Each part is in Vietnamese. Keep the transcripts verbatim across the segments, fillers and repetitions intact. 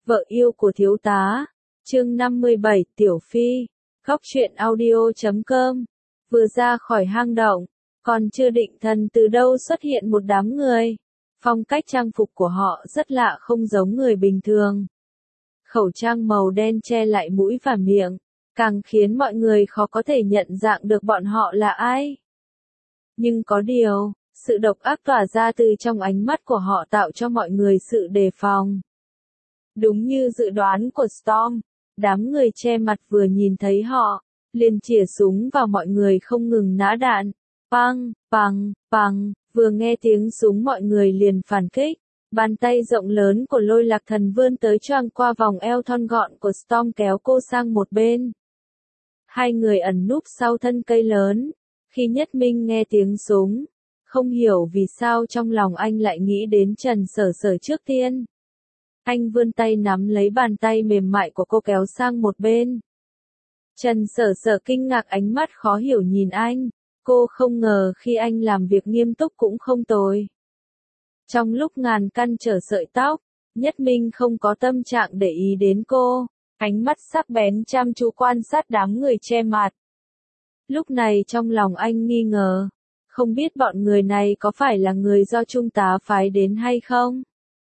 Vợ yêu của thiếu tá. Chương năm mươi bảy, Tiểu Phi. Góc truyện audio chấm com. Vừa ra khỏi hang động, còn chưa định thần từ đâu xuất hiện một đám người. Phong cách trang phục của họ rất lạ, không giống người bình thường. Khẩu trang màu đen che lại mũi và miệng, càng khiến mọi người khó có thể nhận dạng được bọn họ là ai. Nhưng có điều, sự độc ác tỏa ra từ trong ánh mắt của họ tạo cho mọi người sự đề phòng. Đúng như dự đoán của Storm, đám người che mặt vừa nhìn thấy họ, liền chĩa súng vào mọi người không ngừng nã đạn. Pang, pang, pang, vừa nghe tiếng súng mọi người liền phản kích. Bàn tay rộng lớn của Lôi Lạc Thần vươn tới choàng qua vòng eo thon gọn của Storm kéo cô sang một bên. Hai người ẩn núp sau thân cây lớn. Khi Nhất Minh nghe tiếng súng, không hiểu vì sao trong lòng anh lại nghĩ đến Trần Sở Sở trước tiên. Anh vươn tay nắm lấy bàn tay mềm mại của cô kéo sang một bên. Trần Sở Sở kinh ngạc, ánh mắt khó hiểu nhìn anh. Cô không ngờ khi anh làm việc nghiêm túc cũng không tồi. Trong lúc ngàn cân trở sợi tóc, Nhất Minh không có tâm trạng để ý đến cô. Ánh mắt sắc bén chăm chú quan sát đám người che mặt. Lúc này trong lòng anh nghi ngờ. Không biết bọn người này có phải là người do Trung tá phái đến hay không?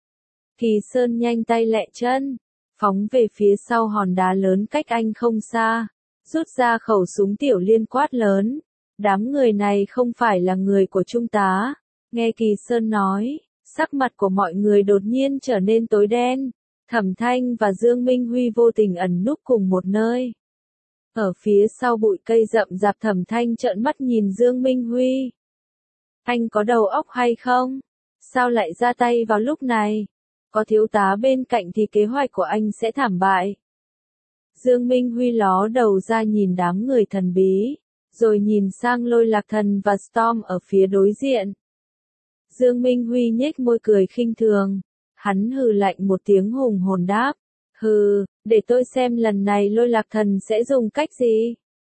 Kỳ Sơn nhanh tay lẹ chân, phóng về phía sau hòn đá lớn cách anh không xa, rút ra khẩu súng tiểu liên quát lớn. Đám người này không phải là người của Trung tá. Nghe Kỳ Sơn nói, sắc mặt của mọi người đột nhiên trở nên tối đen. Thẩm Thanh và Dương Minh Huy vô tình ẩn núp cùng một nơi. Ở phía sau bụi cây rậm rạp, Thẩm Thanh trợn mắt nhìn Dương Minh Huy. Anh có đầu óc hay không? Sao lại ra tay vào lúc này? Có thiếu tá bên cạnh thì kế hoạch của anh sẽ thảm bại. Dương Minh Huy ló đầu ra nhìn đám người thần bí, rồi nhìn sang Lôi Lạc Thần và Storm ở phía đối diện. Dương Minh Huy nhếch môi cười khinh thường, hắn hừ lạnh một tiếng hùng hồn đáp, hừ, để tôi xem lần này Lôi Lạc Thần sẽ dùng cách gì.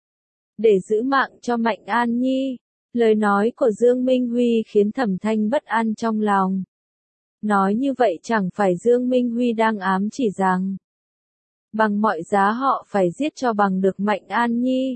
Để giữ mạng cho Mạnh An Nhi. Lời nói của Dương Minh Huy khiến Thẩm Thanh bất an trong lòng. Nói như vậy chẳng phải Dương Minh Huy đang ám chỉ rằng bằng mọi giá họ phải giết cho bằng được Mạnh An Nhi.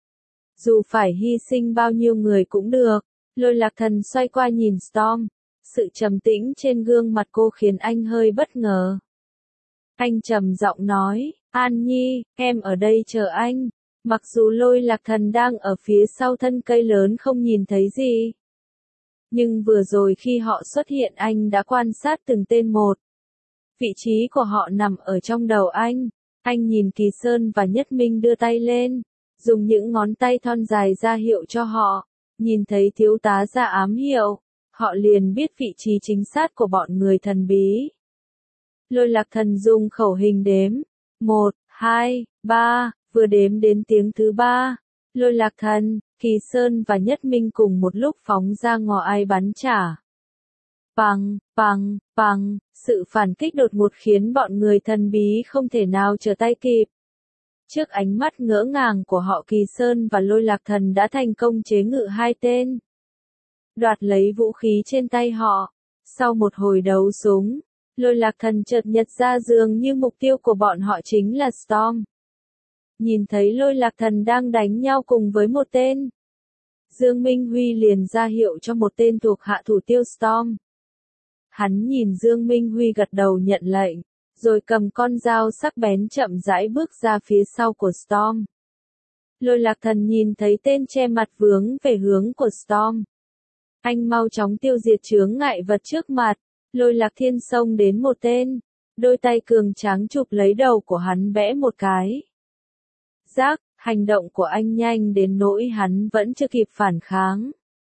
Dù phải hy sinh bao nhiêu người cũng được. Lôi Lạc Thần xoay qua nhìn Storm. Sự trầm tĩnh trên gương mặt cô khiến anh hơi bất ngờ. Anh trầm giọng nói, An Nhi, em ở đây chờ anh. Mặc dù Lôi Lạc Thần đang ở phía sau thân cây lớn không nhìn thấy gì. Nhưng vừa rồi khi họ xuất hiện anh đã quan sát từng tên một. Vị trí của họ nằm ở trong đầu anh. Anh nhìn Kỳ Sơn và Nhất Minh đưa tay lên, dùng những ngón tay thon dài ra hiệu cho họ. Nhìn thấy thiếu tá ra ám hiệu, họ liền biết vị trí chính xác của bọn người thần bí. Lôi Lạc Thần dùng khẩu hình đếm. Một, hai, ba, vừa đếm đến tiếng thứ ba. Lôi Lạc Thần, Kỳ Sơn và Nhất Minh cùng một lúc phóng ra ngò ai bắn trả. Pằng, pằng, pằng, sự phản kích đột ngột khiến bọn người thần bí không thể nào trở tay kịp. Trước ánh mắt ngỡ ngàng của họ, Kỳ Sơn và Lôi Lạc Thần đã thành công chế ngự hai tên. Đoạt lấy vũ khí trên tay họ. Sau một hồi đấu súng, Lôi Lạc Thần chợt nhận ra dường như mục tiêu của bọn họ chính là Storm. Nhìn thấy Lôi Lạc Thần đang đánh nhau cùng với một tên, Dương Minh Huy liền ra hiệu cho một tên thuộc hạ thủ tiêu Storm. Hắn nhìn Dương Minh Huy gật đầu nhận lệnh, rồi cầm con dao sắc bén chậm rãi bước ra phía sau của Storm. Lôi Lạc Thần nhìn thấy tên che mặt vướng về hướng của Storm. Anh mau chóng tiêu diệt chướng ngại vật trước mặt. Lôi Lạc Thiên xông đến một tên, đôi tay cường tráng chụp lấy đầu của hắn bẽ một cái. Rác, hành động của anh nhanh đến nỗi hắn vẫn chưa kịp phản kháng.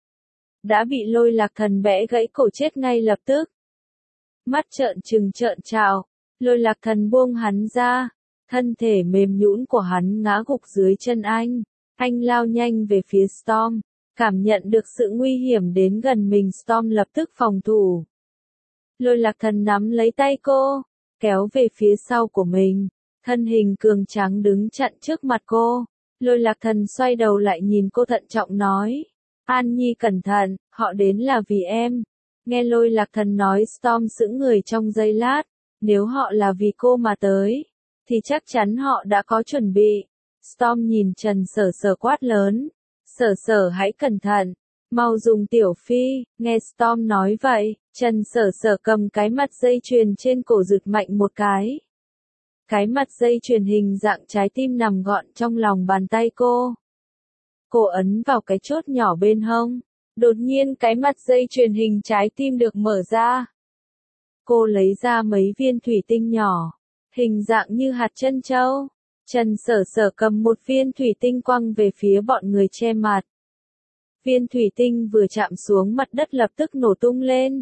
Đã bị Lôi Lạc Thần bẽ gãy cổ chết ngay lập tức. Mắt trợn trừng trợn trạo, Lôi Lạc Thần buông hắn ra, thân thể mềm nhũn của hắn ngã gục dưới chân anh. Anh lao nhanh về phía Storm, cảm nhận được sự nguy hiểm đến gần mình. Storm lập tức phòng thủ. Lôi Lạc Thần nắm lấy tay cô, kéo về phía sau của mình. Thân hình cường tráng đứng chặn trước mặt cô. Lôi Lạc Thần xoay đầu lại nhìn cô thận trọng nói, An Nhi cẩn thận, họ đến là vì em. Nghe Lôi Lạc Thần nói, Storm sững người trong giây lát, Nếu họ là vì cô mà tới, thì chắc chắn họ đã có chuẩn bị. Storm nhìn Trần Sở Sở quát lớn. Sở Sở hãy cẩn thận, mau dùng Tiểu Phi. Nghe Storm nói vậy, Trần Sở Sở cầm cái mặt dây chuyền trên cổ giựt mạnh một cái. Cái mặt dây chuyền hình dạng trái tim nằm gọn trong lòng bàn tay cô. Cô ấn vào cái chốt nhỏ bên hông. Đột nhiên cái mặt dây chuyền hình trái tim được mở ra. Cô lấy ra mấy viên thủy tinh nhỏ, hình dạng như hạt trân châu. Trần Sở Sở cầm một viên thủy tinh quăng về phía bọn người che mặt. Viên thủy tinh vừa chạm xuống mặt đất lập tức nổ tung lên.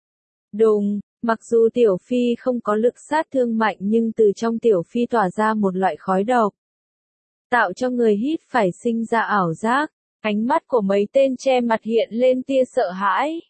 Đùng, mặc dù Tiểu Phi không có lực sát thương mạnh nhưng từ trong Tiểu Phi tỏa ra một loại khói độc, tạo cho người hít phải sinh ra ảo giác. Ánh mắt của mấy tên che mặt hiện lên tia sợ hãi.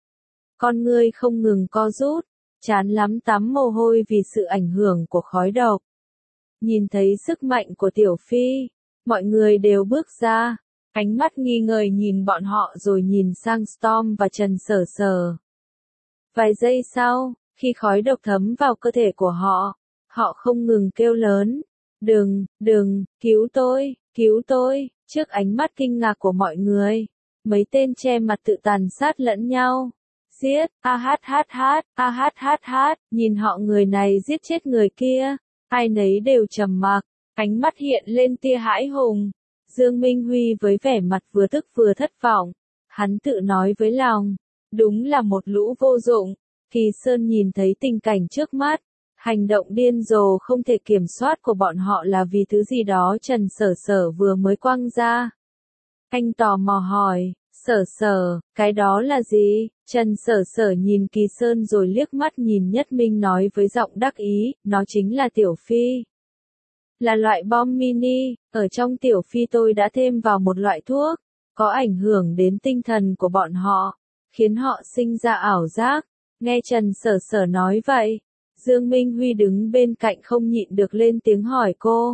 Con ngươi không ngừng co rút, chán lắm tắm mồ hôi vì sự ảnh hưởng của khói độc. Nhìn thấy sức mạnh của Tiểu Phi, mọi người đều bước ra, ánh mắt nghi ngờ nhìn bọn họ rồi nhìn sang Storm và Trần Sở Sở. Vài giây sau, khi khói độc thấm vào cơ thể của họ, họ không ngừng kêu lớn. Đừng, đừng, cứu tôi, cứu tôi. Trước ánh mắt kinh ngạc của mọi người, mấy tên che mặt tự tàn sát lẫn nhau. Giết, a hát hát hát, a hát hát hát, nhìn họ người này giết chết người kia, ai nấy đều trầm mặc, ánh mắt hiện lên tia hãi hùng. Dương Minh Huy với vẻ mặt vừa tức vừa thất vọng, hắn tự nói với lòng, đúng là một lũ vô dụng. Kỳ Sơn nhìn thấy tình cảnh trước mắt, hành động điên rồ không thể kiểm soát của bọn họ là vì thứ gì đó Trần Sở Sở vừa mới quăng ra. Anh tò mò hỏi, Sở Sở, cái đó là gì? Trần Sở Sở nhìn Kỳ Sơn rồi liếc mắt nhìn Nhất Minh nói với giọng đắc ý, nó chính là Tiểu Phi. Là loại bom mini, ở trong Tiểu Phi tôi đã thêm vào một loại thuốc, có ảnh hưởng đến tinh thần của bọn họ, khiến họ sinh ra ảo giác. Nghe Trần Sở Sở nói vậy, Dương Minh Huy đứng bên cạnh không nhịn được lên tiếng hỏi cô.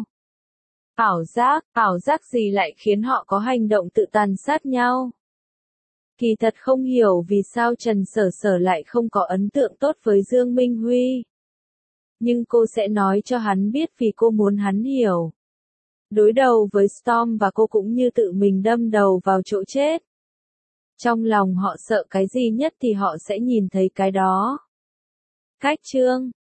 Ảo giác, ảo giác gì lại khiến họ có hành động tự tàn sát nhau? Kỳ thật không hiểu vì sao Trần Sở Sở lại không có ấn tượng tốt với Dương Minh Huy. Nhưng cô sẽ nói cho hắn biết vì cô muốn hắn hiểu. Đối đầu với Storm và cô cũng như tự mình đâm đầu vào chỗ chết. Trong lòng họ sợ cái gì nhất thì họ sẽ nhìn thấy cái đó. Cách chương